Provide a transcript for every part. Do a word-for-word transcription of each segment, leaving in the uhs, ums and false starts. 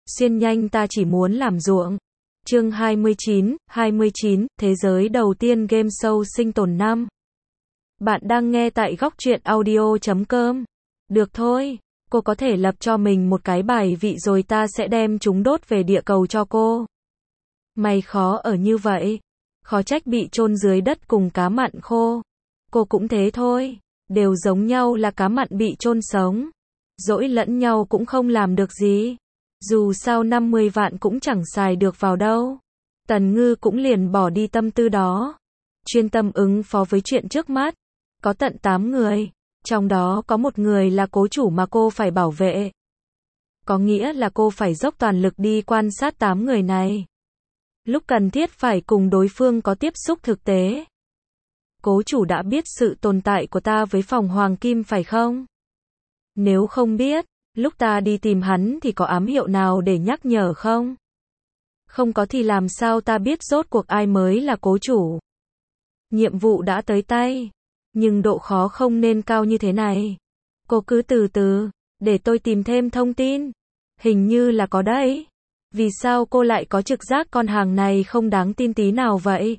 Xuyên nhanh ta chỉ muốn làm ruộng. Chương hai mươi chín, hai mươi chín, thế giới đầu tiên game show sinh tồn năm. Bạn đang nghe tại góc truyện audio chấm com. Được thôi, cô có thể lập cho mình một cái bài vị rồi ta sẽ đem chúng đốt về địa cầu cho cô. Mày khó ở như vậy. Khó trách bị chôn dưới đất cùng cá mặn khô. Cô cũng thế thôi, đều giống nhau là cá mặn bị chôn sống. Dỗi lẫn nhau cũng không làm được gì. Dù sao năm mươi vạn cũng chẳng xài được vào đâu. Tần Ngư cũng liền bỏ đi tâm tư đó. Chuyên tâm ứng phó với chuyện trước mắt. Có tận tám người. Trong đó có một người là cố chủ mà cô phải bảo vệ. Có nghĩa là cô phải dốc toàn lực đi quan sát tám người này. Lúc cần thiết phải cùng đối phương có tiếp xúc thực tế. Cố chủ đã biết sự tồn tại của ta với phòng Hoàng Kim phải không? Nếu không biết, lúc ta đi tìm hắn thì có ám hiệu nào để nhắc nhở không? Không có thì làm sao ta biết rốt cuộc ai mới là cố chủ? Nhiệm vụ đã tới tay, nhưng độ khó không nên cao như thế này. Cô cứ từ từ, để tôi tìm thêm thông tin. Hình như là có đấy. Vì sao cô lại có trực giác con hàng này không đáng tin tí nào vậy?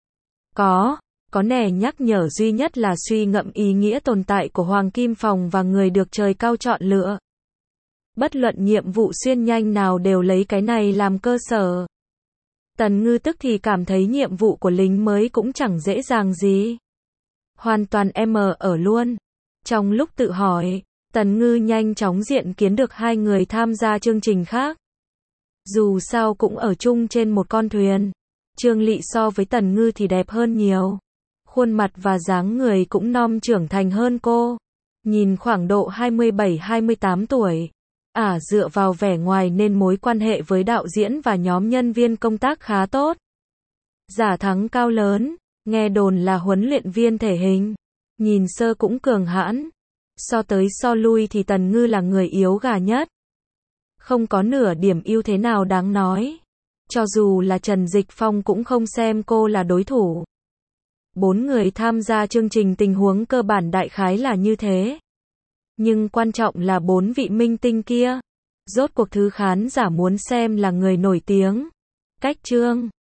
Có, có nẻ nhắc nhở duy nhất là suy ngẫm ý nghĩa tồn tại của Hoàng Kim Phòng và người được trời cao chọn lựa. Bất luận nhiệm vụ xuyên nhanh nào đều lấy cái này làm cơ sở. Tần Ngư tức thì cảm thấy nhiệm vụ của lính mới cũng chẳng dễ dàng gì. Hoàn toàn em ở luôn. Trong lúc tự hỏi, Tần Ngư nhanh chóng diện kiến được hai người tham gia chương trình khác. Dù sao cũng ở chung trên một con thuyền. Trương Lị so với Tần Ngư thì đẹp hơn nhiều. Khuôn mặt và dáng người cũng non trưởng thành hơn cô. Nhìn khoảng độ hai mươi bảy hai mươi tám tuổi. À, dựa vào vẻ ngoài nên mối quan hệ với đạo diễn và nhóm nhân viên công tác khá tốt. Giả thắng cao lớn, nghe đồn là huấn luyện viên thể hình. Nhìn sơ cũng cường hãn. So tới so lui thì Tần Ngư là người yếu gà nhất. Không có nửa điểm ưu thế nào đáng nói. Cho dù là Trần Dịch Phong cũng không xem cô là đối thủ. Bốn người tham gia chương trình tình huống cơ bản đại khái là như thế. Nhưng quan trọng là bốn vị minh tinh kia. Rốt cuộc thứ khán giả muốn xem là người nổi tiếng. Cách chương,